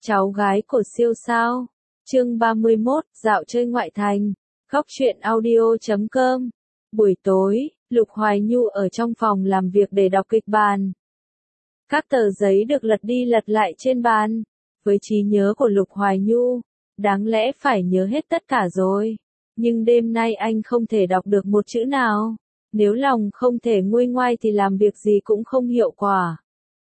Cháu gái của siêu sao. Chương 31, dạo chơi ngoại thành. Góc truyện audio.com. Buổi tối, Lục Hoài Nhu ở trong phòng làm việc để đọc kịch bản. Các tờ giấy được lật đi lật lại trên bàn. Với trí nhớ của Lục Hoài Nhu, đáng lẽ phải nhớ hết tất cả rồi. Nhưng đêm nay anh không thể đọc được một chữ nào. Nếu lòng không thể nguôi ngoai thì làm việc gì cũng không hiệu quả.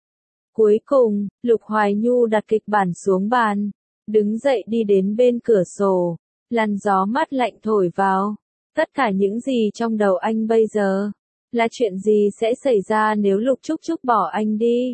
Cuối cùng, Lục Hoài Nhu đặt kịch bản xuống bàn, đứng dậy đi đến bên cửa sổ, làn gió mát lạnh thổi vào. Tất cả những gì trong đầu anh bây giờ, là chuyện gì sẽ xảy ra nếu Lục Trúc Trúc bỏ anh đi.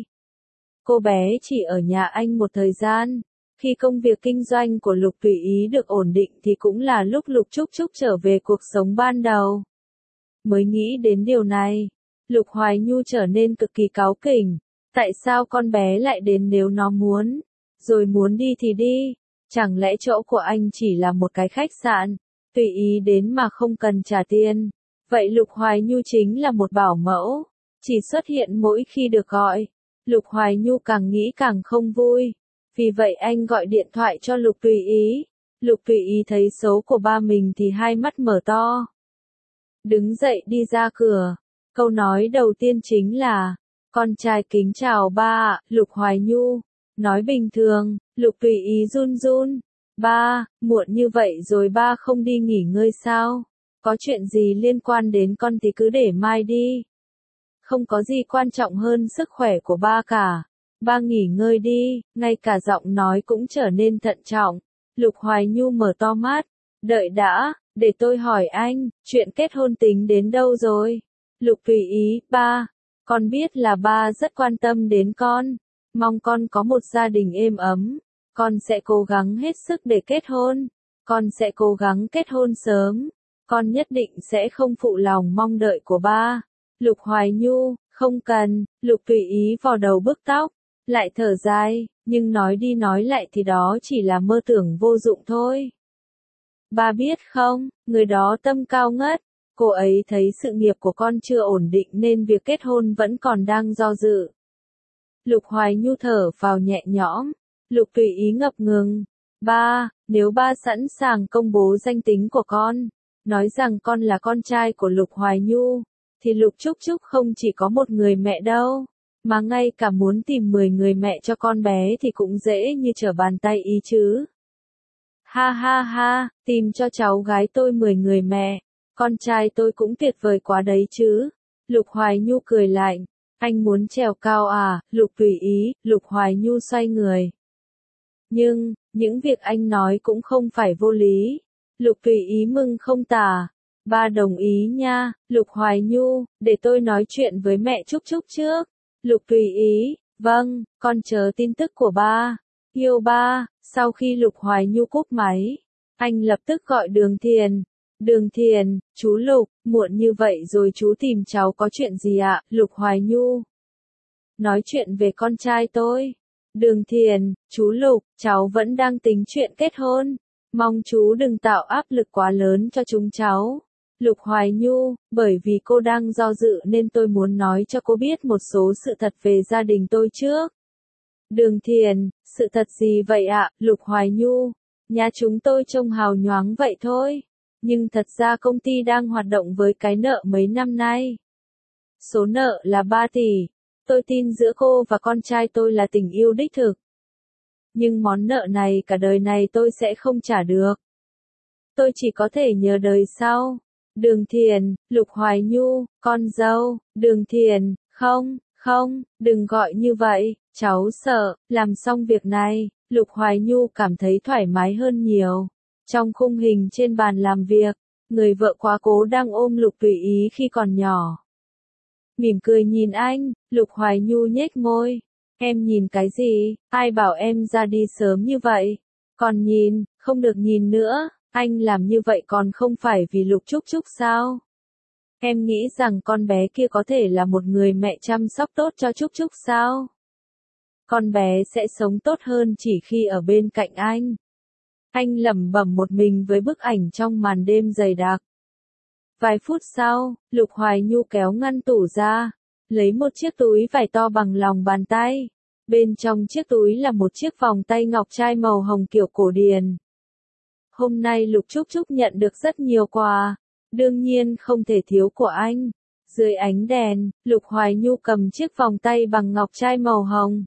Cô bé chỉ ở nhà anh một thời gian, khi công việc kinh doanh của Lục Tùy Ý được ổn định thì cũng là lúc Lục Trúc Trúc trở về cuộc sống ban đầu. Mới nghĩ đến điều này, Lục Hoài Nhu trở nên cực kỳ cáu kỉnh. Tại sao con bé lại đến nếu nó muốn? Rồi muốn đi thì đi. Chẳng lẽ chỗ của anh chỉ là một cái khách sạn, tùy ý đến mà không cần trả tiền? Vậy Lục Hoài Nhu chính là một bảo mẫu, chỉ xuất hiện mỗi khi được gọi. Lục Hoài Nhu càng nghĩ càng không vui. Vì vậy anh gọi điện thoại cho Lục Tùy Ý. Lục Tùy Ý thấy số của ba mình thì hai mắt mở to. Đứng dậy đi ra cửa. Câu nói đầu tiên chính là: con trai kính chào ba ạ. Lục Hoài Nhu nói bình thường. Lục Tùy Ý run run. Ba, muộn như vậy rồi ba không đi nghỉ ngơi sao? Có chuyện gì liên quan đến con thì cứ để mai đi. Không có gì quan trọng hơn sức khỏe của ba cả. Ba nghỉ ngơi đi. Ngay cả giọng nói cũng trở nên thận trọng. Lục Hoài Nhu mở to mắt. Đợi đã, để tôi hỏi anh, chuyện kết hôn tính đến đâu rồi? Lục Tùy Ý, ba. Con biết là ba rất quan tâm đến con, mong con có một gia đình êm ấm. Con sẽ cố gắng hết sức để kết hôn. Con sẽ cố gắng kết hôn sớm. Con nhất định sẽ không phụ lòng mong đợi của ba. Lục Hoài Nhu, không cần. Lục Tùy Ý vò đầu bứt tóc, lại thở dài, nhưng nói đi nói lại thì đó chỉ là mơ tưởng vô dụng thôi. Ba biết không, người đó tâm cao ngất. Cô ấy thấy sự nghiệp của con chưa ổn định nên việc kết hôn vẫn còn đang do dự. Lục Hoài Nhu thở vào nhẹ nhõm. Lục Tùy Ý ngập ngừng. Ba, nếu ba sẵn sàng công bố danh tính của con, nói rằng con là con trai của Lục Hoài Nhu, thì Lục Trúc Trúc không chỉ có một người mẹ đâu, mà ngay cả muốn tìm 10 người mẹ cho con bé thì cũng dễ như trở bàn tay ý chứ. Ha ha ha, tìm cho cháu gái tôi 10 người mẹ. Con trai tôi cũng tuyệt vời quá đấy chứ. Lục Hoài Nhu cười lạnh. Anh muốn trèo cao à? Lục Tùy Ý. Lục Hoài Nhu xoay người. Nhưng, những việc anh nói cũng không phải vô lý. Lục Tùy Ý mừng không tả. Ba đồng ý nha. Lục Hoài Nhu, để tôi nói chuyện với mẹ Trúc Trúc trước. Lục Tùy Ý, vâng, con chờ tin tức của ba. Yêu ba. Sau khi Lục Hoài Nhu cúp máy, anh lập tức gọi Đường Thiền. Đường Thiền, chú Lục, muộn như vậy rồi chú tìm cháu có chuyện gì ạ? Lục Hoài Nhu. Nói chuyện về con trai tôi. Đường Thiền, chú Lục, cháu vẫn đang tính chuyện kết hôn. Mong chú đừng tạo áp lực quá lớn cho chúng cháu. Lục Hoài Nhu, bởi vì cô đang do dự nên tôi muốn nói cho cô biết một số sự thật về gia đình tôi trước. Đường Thiền, sự thật gì vậy ạ? Lục Hoài Nhu, nhà chúng tôi trông hào nhoáng vậy thôi. Nhưng thật ra công ty đang hoạt động với cái nợ mấy năm nay. Số nợ là 3 tỷ. Tôi tin giữa cô và con trai tôi là tình yêu đích thực. Nhưng món nợ này cả đời này tôi sẽ không trả được. Tôi chỉ có thể nhờ đời sau. Đường Thiền, Lục Hoài Nhu, con dâu. Đường Thiền, không, đừng gọi như vậy, cháu sợ. Làm xong việc này, Lục Hoài Nhu cảm thấy thoải mái hơn nhiều. Trong khung hình trên bàn làm việc, người vợ quá cố đang ôm Lục Tùy Ý khi còn nhỏ. Mỉm cười nhìn anh, Lục Hoài Nhu nhếch môi. Em nhìn cái gì? Ai bảo em ra đi sớm như vậy? Còn nhìn, không được nhìn nữa. Anh làm như vậy còn không phải vì Lục Trúc Trúc sao? Em nghĩ rằng con bé kia có thể là một người mẹ chăm sóc tốt cho Trúc Trúc sao? Con bé sẽ sống tốt hơn chỉ khi ở bên cạnh anh. Anh lẩm bẩm một mình với bức ảnh trong màn đêm dày đặc. Vài phút sau, Lục Hoài Nhu kéo ngăn tủ ra, lấy một chiếc túi vải to bằng lòng bàn tay. Bên trong chiếc túi là một chiếc vòng tay ngọc trai màu hồng kiểu cổ điển. Hôm nay Lục Trúc Trúc nhận được rất nhiều quà, đương nhiên không thể thiếu của anh. Dưới ánh đèn, Lục Hoài Nhu cầm chiếc vòng tay bằng ngọc trai màu hồng.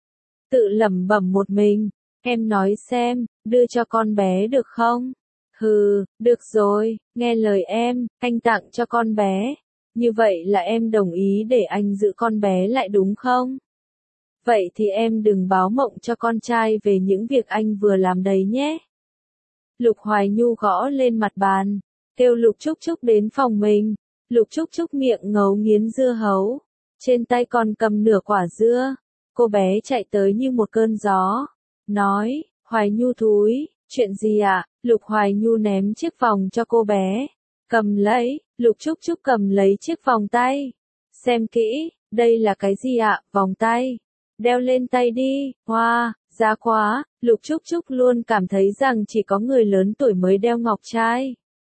Tự lẩm bẩm một mình, em nói xem, đưa cho con bé được không? Hừ, được rồi, nghe lời em, anh tặng cho con bé. Như vậy là em đồng ý để anh giữ con bé lại đúng không? Vậy thì em đừng báo mộng cho con trai về những việc anh vừa làm đấy nhé. Lục Hoài Nhu gõ lên mặt bàn, kêu Lục Trúc Trúc đến phòng mình. Lục Trúc Trúc miệng ngấu nghiến dưa hấu, trên tay còn cầm nửa quả dưa. Cô bé chạy tới như một cơn gió, nói, Hoài Nhu thúi, chuyện gì ạ? Lục Hoài Nhu ném chiếc vòng cho cô bé. Cầm lấy, Lục Trúc Trúc cầm lấy chiếc vòng tay. Xem kỹ, đây là cái gì ạ? Vòng tay. Đeo lên tay đi, hoa, giá quá. Lục Trúc Trúc luôn cảm thấy rằng chỉ có người lớn tuổi mới đeo ngọc trai.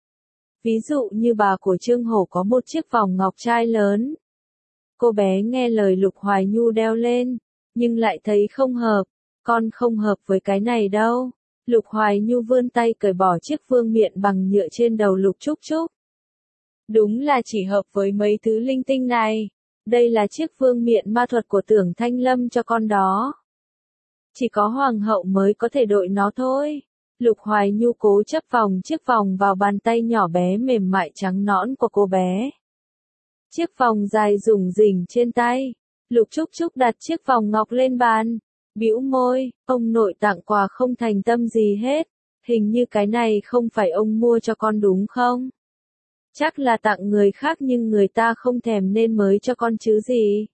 Ví dụ như bà của Trương Hổ có một chiếc vòng ngọc trai lớn. Cô bé nghe lời Lục Hoài Nhu đeo lên, nhưng lại thấy không hợp. Con không hợp với cái này đâu. Lục Hoài Nhu vươn tay cởi bỏ chiếc vương miện bằng nhựa trên đầu Lục Trúc Trúc. Đúng là chỉ hợp với mấy thứ linh tinh này. Đây là chiếc vương miện ma thuật của Tưởng Thanh Lâm cho con đó. Chỉ có hoàng hậu mới có thể đội nó thôi. Lục Hoài Nhu cố chấp vòng chiếc vòng vào bàn tay nhỏ bé mềm mại trắng nõn của cô bé. Chiếc vòng dài rủng rỉnh trên tay. Lục Trúc Trúc đặt chiếc vòng ngọc lên bàn. Bĩu môi, ông nội tặng quà không thành tâm gì hết. Hình như cái này không phải ông mua cho con đúng không? Chắc là tặng người khác nhưng người ta không thèm nên mới cho con chứ gì.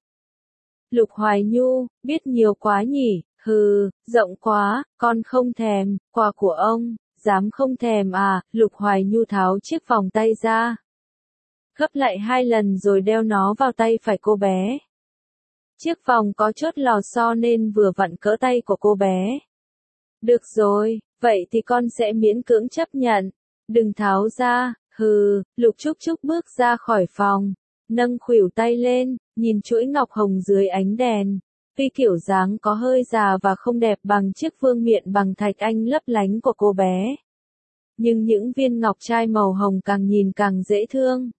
Lục Hoài Nhu, biết nhiều quá nhỉ, hừ, rộng quá, con không thèm, quà của ông, dám không thèm à? Lục Hoài Nhu tháo chiếc vòng tay ra. Gấp lại 2 lần rồi đeo nó vào tay phải cô bé. Chiếc vòng có chốt lò xo nên vừa vặn cỡ tay của cô bé. Được rồi, vậy thì con sẽ miễn cưỡng chấp nhận. Đừng tháo ra, hừ. Lục Trúc Trúc bước ra khỏi phòng, nâng khuỷu tay lên, nhìn chuỗi ngọc hồng dưới ánh đèn. Tuy kiểu dáng có hơi già và không đẹp bằng chiếc vương miện bằng thạch anh lấp lánh của cô bé. Nhưng những viên ngọc trai màu hồng càng nhìn càng dễ thương.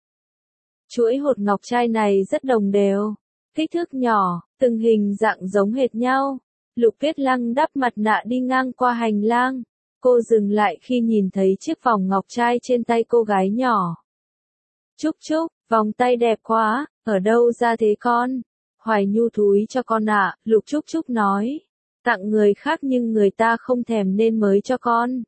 Chuỗi hột ngọc trai này rất đồng đều. Kích thước nhỏ, từng hình dạng giống hệt nhau. Lục Tuyết Lăng đắp mặt nạ đi ngang qua hành lang. Cô dừng lại khi nhìn thấy chiếc vòng ngọc trai trên tay cô gái nhỏ. Trúc Trúc, vòng tay đẹp quá, ở đâu ra thế con? Hoài Nhu thúi cho con ạ, Lục Trúc Trúc nói. Tặng người khác nhưng người ta không thèm nên mới cho con.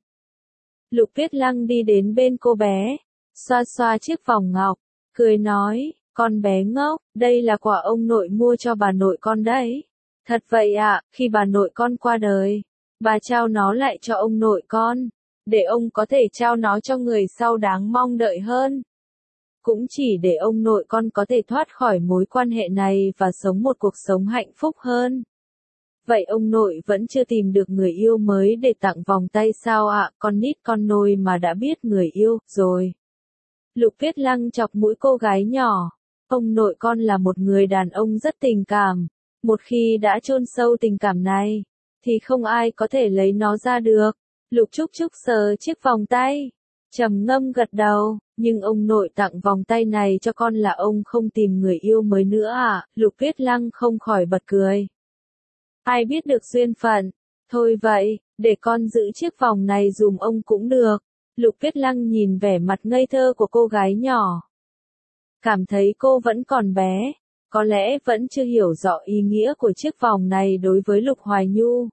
Lục Tuyết Lăng đi đến bên cô bé, xoa xoa chiếc vòng ngọc, cười nói. Con bé ngốc, đây là quà ông nội mua cho bà nội con đấy. Thật vậy ạ, khi bà nội con qua đời, bà trao nó lại cho ông nội con, để ông có thể trao nó cho người sau đáng mong đợi hơn. Cũng chỉ để ông nội con có thể thoát khỏi mối quan hệ này và sống một cuộc sống hạnh phúc hơn. Vậy ông nội vẫn chưa tìm được người yêu mới để tặng vòng tay sao ạ? Con nít con nôi mà đã biết người yêu rồi. Lục Tuyết Lăng chọc mũi cô gái nhỏ. Ông nội con là một người đàn ông rất tình cảm. Một khi đã chôn sâu tình cảm này, thì không ai có thể lấy nó ra được. Lục Trúc Trúc sờ chiếc vòng tay, trầm ngâm gật đầu. Nhưng ông nội tặng vòng tay này cho con là ông không tìm người yêu mới nữa à? Lục Tuyết Lăng không khỏi bật cười. Ai biết được duyên phận. Thôi vậy, để con giữ chiếc vòng này dùm ông cũng được. Lục Tuyết Lăng nhìn vẻ mặt ngây thơ của cô gái nhỏ. Cảm thấy cô vẫn còn bé, có lẽ vẫn chưa hiểu rõ ý nghĩa của chiếc vòng này đối với Lục Hoài Nhu.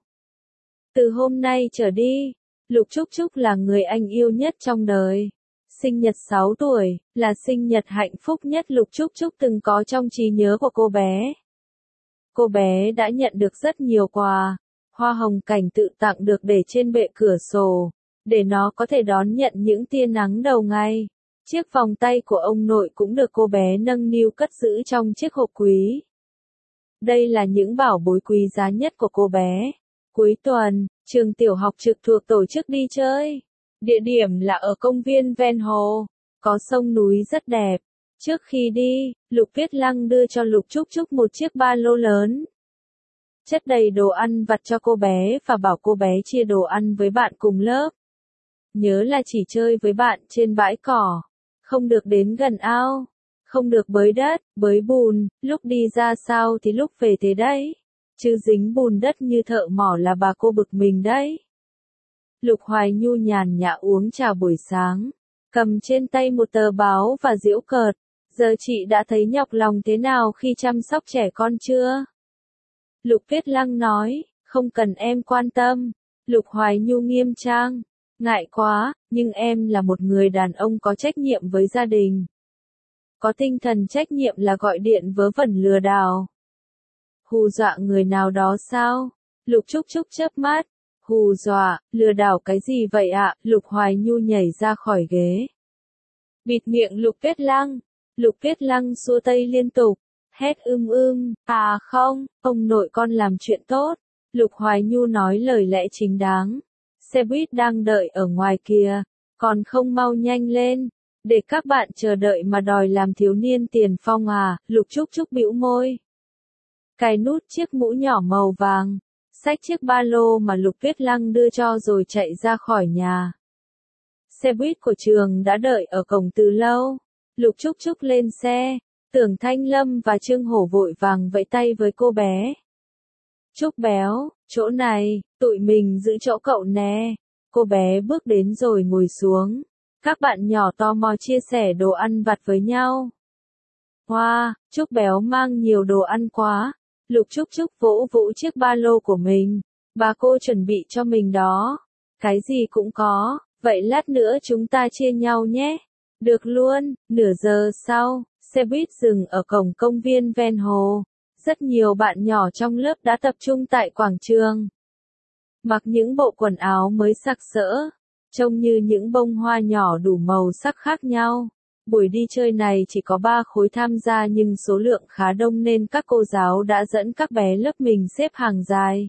Từ hôm nay trở đi, Lục Trúc Trúc là người anh yêu nhất trong đời. Sinh nhật 6 tuổi, là sinh nhật hạnh phúc nhất Lục Trúc Trúc từng có trong trí nhớ của cô bé. Cô bé đã nhận được rất nhiều quà, hoa hồng cảnh tự tặng được để trên bệ cửa sổ, để nó có thể đón nhận những tia nắng đầu ngày. Chiếc vòng tay của ông nội cũng được cô bé nâng niu cất giữ trong chiếc hộp quý. Đây là những bảo bối quý giá nhất của cô bé. Cuối tuần, trường tiểu học trực thuộc tổ chức đi chơi. Địa điểm là ở công viên ven hồ, có sông núi rất đẹp. Trước khi đi, Lục Tuyết Lăng đưa cho Lục Trúc Trúc một chiếc ba lô lớn. chất đầy đồ ăn vặt cho cô bé và bảo cô bé chia đồ ăn với bạn cùng lớp. Nhớ là chỉ chơi với bạn trên bãi cỏ, không được đến gần ao, không được bới đất, bới bùn, lúc đi ra sao thì lúc về thế đấy. Chứ dính bùn đất như thợ mỏ là bà cô bực mình đấy. Lục Hoài Nhu nhàn nhã uống trà buổi sáng, cầm trên tay một tờ báo và giễu cợt. Giờ chị đã thấy nhọc lòng thế nào khi chăm sóc trẻ con chưa? Lục Tuyết Lăng nói, không cần em quan tâm. Lục Hoài Nhu nghiêm trang, ngại quá, nhưng em là một người đàn ông có trách nhiệm với gia đình. Có tinh thần trách nhiệm là gọi điện vớ vẩn lừa đảo. Hù dọa người nào đó sao? Lục Trúc Trúc chớp mắt. Hù dọa, lừa đảo cái gì vậy ạ? Lục Hoài Nhu nhảy ra khỏi ghế. Bịt miệng Lục Tuyết Lăng. Lục Tuyết Lăng xua tay liên tục. Hét à không, ông nội con làm chuyện tốt. Lục Hoài Nhu nói lời lẽ chính đáng. Xe buýt đang đợi ở ngoài kìa, còn không mau nhanh lên, để các bạn chờ đợi mà đòi làm thiếu niên tiền phong à? Lục Trúc Trúc bĩu môi. Cài nút chiếc mũ nhỏ màu vàng, xách chiếc ba lô mà Lục Tuyết Lăng đưa cho rồi chạy ra khỏi nhà. Xe buýt của trường đã đợi ở cổng từ lâu. Lục Trúc Trúc lên xe, Tưởng Thanh Lâm và Trương Hổ vội vàng vẫy tay với cô bé. Trúc béo, chỗ này, tụi mình giữ chỗ cậu nè. Cô bé bước đến rồi ngồi xuống. Các bạn nhỏ tò mò chia sẻ đồ ăn vặt với nhau. Wow, Trúc béo mang nhiều đồ ăn quá. Lục Trúc Trúc vỗ vỗ chiếc ba lô của mình. Bà cô chuẩn bị cho mình đó. Cái gì cũng có, vậy lát nữa chúng ta chia nhau nhé. Được luôn. Nửa giờ sau, xe buýt dừng ở cổng công viên ven hồ. Rất nhiều bạn nhỏ trong lớp đã tập trung tại quảng trường. Mặc những bộ quần áo mới sặc sỡ, trông như những bông hoa nhỏ đủ màu sắc khác nhau. Buổi đi chơi này chỉ có 3 khối tham gia nhưng số lượng khá đông nên các cô giáo đã dẫn các bé lớp mình xếp hàng dài.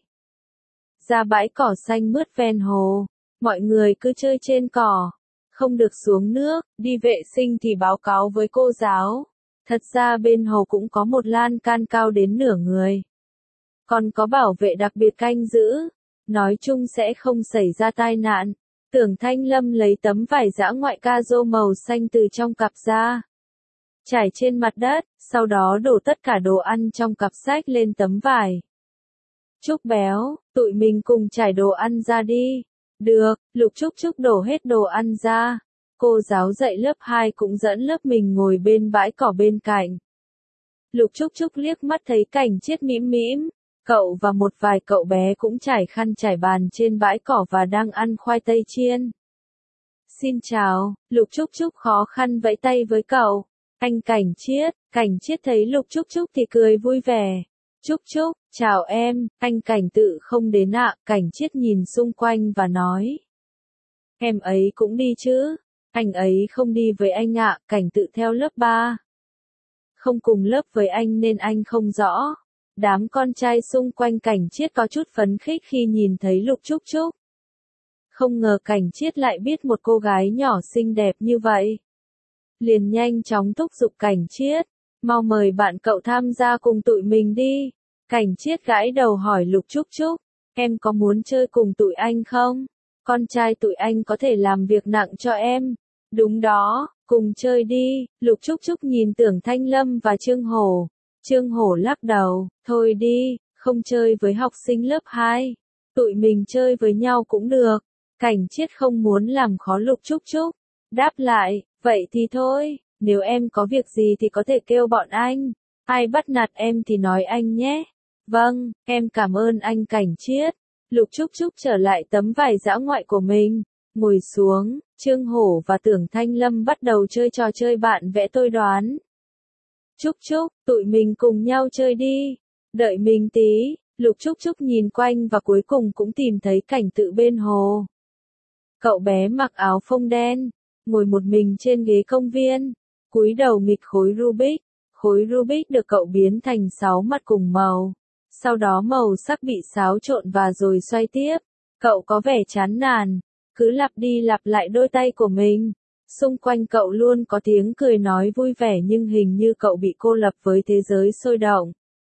Ra bãi cỏ xanh mướt ven hồ, mọi người cứ chơi trên cỏ, không được xuống nước, đi vệ sinh thì báo cáo với cô giáo. Thật ra bên hồ cũng có một lan can cao đến nửa người. Còn có bảo vệ đặc biệt canh giữ. Nói chung sẽ không xảy ra tai nạn. Tưởng Thanh Lâm lấy tấm vải dã ngoại ca rô màu xanh từ trong cặp ra. Trải trên mặt đất, sau đó đổ tất cả đồ ăn trong cặp sách lên tấm vải. Trúc béo, tụi mình cùng trải đồ ăn ra đi. Được, Lục Trúc Trúc đổ hết đồ ăn ra. Cô giáo dạy lớp 2 cũng dẫn lớp mình ngồi bên bãi cỏ bên cạnh. Lục Trúc Trúc liếc mắt thấy Cảnh Chiết mĩm mĩm. Cậu và một vài cậu bé cũng trải khăn trải bàn trên bãi cỏ và đang ăn khoai tây chiên. Xin chào, Lục Trúc Trúc khó khăn vẫy tay với cậu. Anh Cảnh Chiết thấy Lục Trúc Trúc thì cười vui vẻ. Trúc Trúc, chào em, anh Cảnh tự không đến ạ. Cảnh Chiết nhìn xung quanh và nói. Em ấy cũng đi chứ? Anh ấy không đi với anh ạ. Cảnh tự theo lớp 3. Không cùng lớp với anh nên anh không rõ. Đám con trai xung quanh Cảnh Chiết có chút phấn khích khi nhìn thấy Lục Trúc Trúc. Không ngờ Cảnh Chiết lại biết một cô gái nhỏ xinh đẹp như vậy. Liền nhanh chóng thúc giục Cảnh Chiết, mau mời bạn cậu tham gia cùng tụi mình đi. Cảnh Chiết gãi đầu hỏi Lục Trúc Trúc, em có muốn chơi cùng tụi anh không? Con trai tụi anh có thể làm việc nặng cho em. Đúng đó, cùng chơi đi. Lục Trúc Trúc nhìn Tưởng Thanh Lâm và Trương Hổ. Trương Hổ lắc đầu, thôi đi, không chơi với học sinh lớp 2. Tụi mình chơi với nhau cũng được. Cảnh Chiết không muốn làm khó Lục Trúc Trúc. Đáp lại, vậy thì thôi, nếu em có việc gì thì có thể kêu bọn anh. Ai bắt nạt em thì nói anh nhé. Vâng, em cảm ơn anh Cảnh Chiết. Lục Trúc Trúc trở lại tấm vải dã ngoại của mình. Ngồi xuống, Trương Hổ và Tưởng Thanh Lâm bắt đầu chơi trò chơi bạn vẽ tôi đoán. Trúc Trúc, tụi mình cùng nhau chơi đi. Đợi mình tí. Lục Trúc Trúc nhìn quanh và cuối cùng cũng tìm thấy Cảnh tự bên hồ. Cậu bé mặc áo phông đen, ngồi một mình trên ghế công viên, cúi đầu nghịch khối Rubik. Khối Rubik được cậu biến thành 6 mặt cùng màu. Sau đó màu sắc bị xáo trộn và rồi xoay tiếp. Cậu có vẻ chán nản, cứ lặp đi lặp lại đôi tay của mình. Xung quanh cậu luôn có tiếng cười nói vui vẻ nhưng hình như cậu bị cô lập với thế giới sôi động.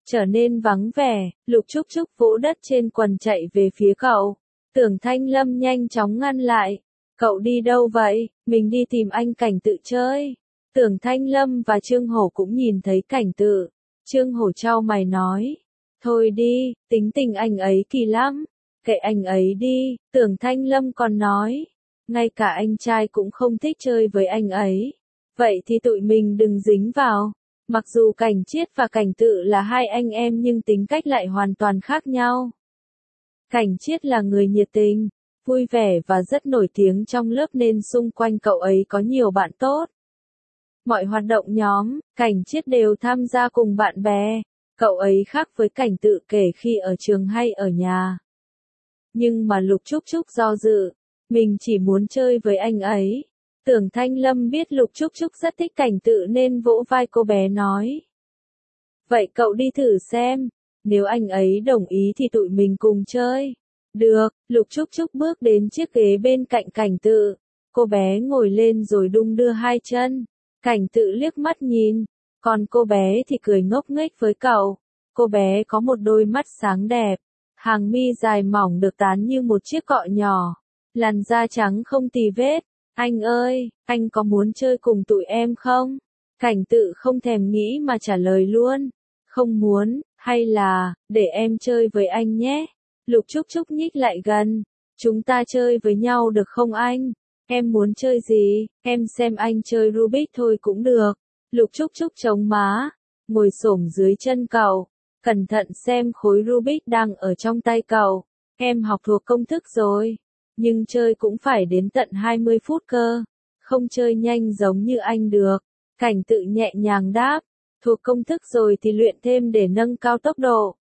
trở nên vắng vẻ, Lục Trúc Trúc vỗ đất trên quần chạy về phía cậu. Tưởng Thanh Lâm nhanh chóng ngăn lại. Cậu đi đâu vậy? Mình đi tìm anh Cảnh Tự chơi. Tưởng Thanh Lâm và Trương Hổ cũng nhìn thấy Cảnh Tự. Trương Hổ chau mày nói. Thôi đi, tính tình anh ấy kỳ lắm. Kệ anh ấy đi, Tưởng Thanh Lâm còn nói. Ngay cả anh trai cũng không thích chơi với anh ấy. Vậy thì tụi mình đừng dính vào. Mặc dù Cảnh Chiết và Cảnh Tự là hai anh em nhưng tính cách lại hoàn toàn khác nhau. Cảnh Chiết là người nhiệt tình, vui vẻ và rất nổi tiếng trong lớp nên xung quanh cậu ấy có nhiều bạn tốt. Mọi hoạt động nhóm, Cảnh Chiết đều tham gia cùng bạn bè. Cậu ấy khác với Cảnh Tự kể khi ở trường hay ở nhà. Nhưng mà Lục Trúc Trúc do dự, mình chỉ muốn chơi với anh ấy. Tưởng Thanh Lâm biết Lục Trúc Trúc rất thích Cảnh Tự nên vỗ vai cô bé nói. Vậy cậu đi thử xem, nếu anh ấy đồng ý thì tụi mình cùng chơi. Được, Lục Trúc Trúc bước đến chiếc ghế bên cạnh Cảnh Tự. Cô bé ngồi lên rồi đung đưa hai chân. Cảnh Tự liếc mắt nhìn, còn cô bé thì cười ngốc nghếch với cậu. Cô bé có một đôi mắt sáng đẹp, hàng mi dài mỏng được tán như một chiếc cọ nhỏ, làn da trắng không tì vết. Anh ơi, anh có muốn chơi cùng tụi em không? Cảnh Tự không thèm nghĩ mà trả lời luôn. Không muốn, hay là, để em chơi với anh nhé. Lục Trúc Trúc nhích lại gần. Chúng ta chơi với nhau được không anh? Em muốn chơi gì? Em xem anh chơi Rubik thôi cũng được. Lục Trúc Trúc chống má, ngồi xổm dưới chân cậu, cẩn thận xem khối Rubik đang ở trong tay cậu. Em học thuộc công thức rồi, nhưng chơi cũng phải đến tận 20 phút cơ. Không chơi nhanh giống như anh được. Cảnh Tự nhẹ nhàng đáp, thuộc công thức rồi thì luyện thêm để nâng cao tốc độ.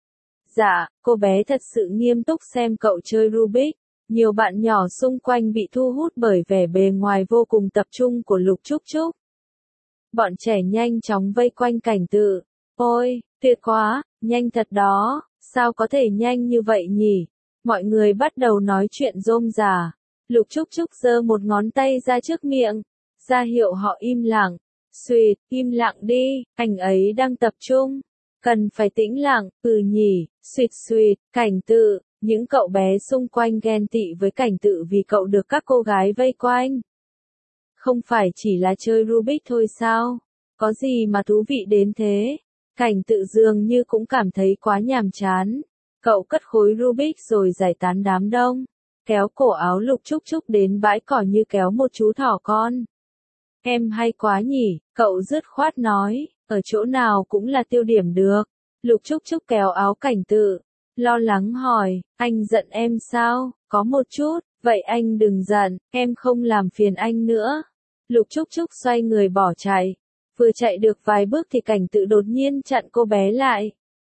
Dạ, cô bé thật sự nghiêm túc xem cậu chơi Rubik. Nhiều bạn nhỏ xung quanh bị thu hút bởi vẻ bề ngoài vô cùng tập trung của Lục Trúc Trúc. Bọn trẻ nhanh chóng vây quanh Cảnh Tự. Ôi, tuyệt quá, nhanh thật đó, sao có thể nhanh như vậy nhỉ? Mọi người bắt đầu nói chuyện rôm rả. Lục Trúc Trúc giơ một ngón tay ra trước miệng, ra hiệu họ im lặng. Xuyệt, im lặng đi, anh ấy đang tập trung. Cần phải tĩnh lặng, nhỉ, xuyệt xuyệt, Cảnh Tự. Những cậu bé xung quanh ghen tị với Cảnh Tự vì cậu được các cô gái vây quanh. Không phải chỉ là chơi Rubik thôi sao? Có gì mà thú vị đến thế? Cảnh Tự dường như cũng cảm thấy quá nhàm chán. Cậu cất khối Rubik rồi giải tán đám đông. Kéo cổ áo Lục Trúc Trúc đến bãi cỏ như kéo một chú thỏ con. Em hay quá nhỉ, cậu dứt khoát nói, ở chỗ nào cũng là tiêu điểm được. Lục Trúc Trúc kéo áo Cảnh Tự, lo lắng hỏi, anh giận em sao? Có một chút, vậy anh đừng giận, em không làm phiền anh nữa. Lục Trúc Trúc xoay người bỏ chạy. Vừa chạy được vài bước thì Cảnh Tự đột nhiên chặn cô bé lại.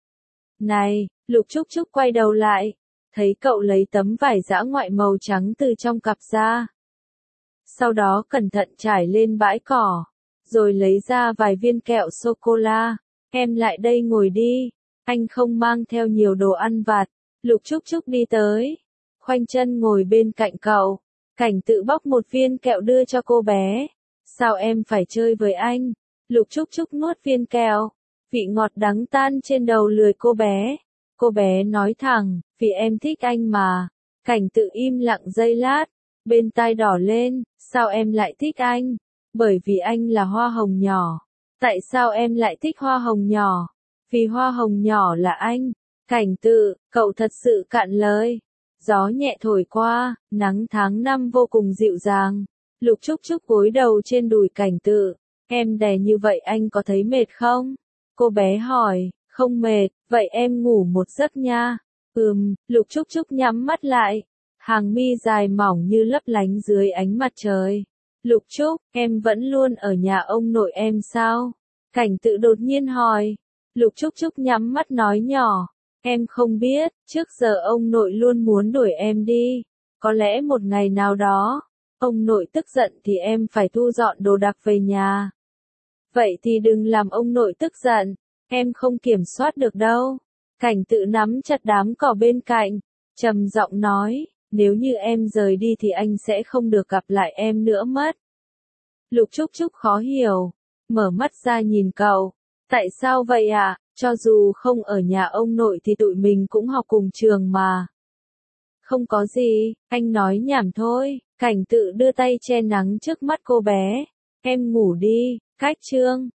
Này, Lục Trúc Trúc quay đầu lại, thấy cậu lấy tấm vải dã ngoại màu trắng từ trong cặp ra. Sau đó cẩn thận trải lên bãi cỏ, rồi lấy ra vài viên kẹo sô-cô-la. Em lại đây ngồi đi, anh không mang theo nhiều đồ ăn vặt. Lục Trúc Trúc đi tới, khoanh chân ngồi bên cạnh cậu. Cảnh Tự bóc một viên kẹo đưa cho cô bé. Sao em phải chơi với anh? Lục Trúc Trúc nuốt viên kẹo, vị ngọt đắng tan trên đầu lưỡi cô bé. Cô bé nói thẳng, vì em thích anh mà. Cảnh Tự im lặng giây lát, bên tai đỏ lên, sao em lại thích anh? Bởi vì anh là hoa hồng nhỏ. Tại sao em lại thích hoa hồng nhỏ? Vì hoa hồng nhỏ là anh. Cảnh Tự, cậu thật sự cạn lời. Gió nhẹ thổi qua, nắng tháng năm vô cùng dịu dàng. Lục Trúc Trúc gối đầu trên đùi Cảnh Tự. Em đè như vậy anh có thấy mệt không? Cô bé hỏi, không mệt, vậy em ngủ một giấc nha. Lục Trúc Trúc nhắm mắt lại. Hàng mi dài mỏng như lấp lánh dưới ánh mặt trời. Lục Trúc, em vẫn luôn ở nhà ông nội em sao? Cảnh Tự đột nhiên hỏi. Lục Trúc Trúc nhắm mắt nói nhỏ. Em không biết, trước giờ ông nội luôn muốn đuổi em đi. Có lẽ một ngày nào đó, ông nội tức giận thì em phải thu dọn đồ đạc về nhà. Vậy thì đừng làm ông nội tức giận, em không kiểm soát được đâu. Cảnh Tự nắm chặt đám cỏ bên cạnh, trầm giọng nói, nếu như em rời đi thì anh sẽ không được gặp lại em nữa mất. Lục Trúc Trúc khó hiểu, mở mắt ra nhìn cậu. Tại sao vậy ạ? Cho dù không ở nhà ông nội thì tụi mình cũng học cùng trường mà. Không có gì, anh nói nhảm thôi. Cảnh Tự đưa tay che nắng trước mắt cô bé. Em ngủ đi, Cách Trương.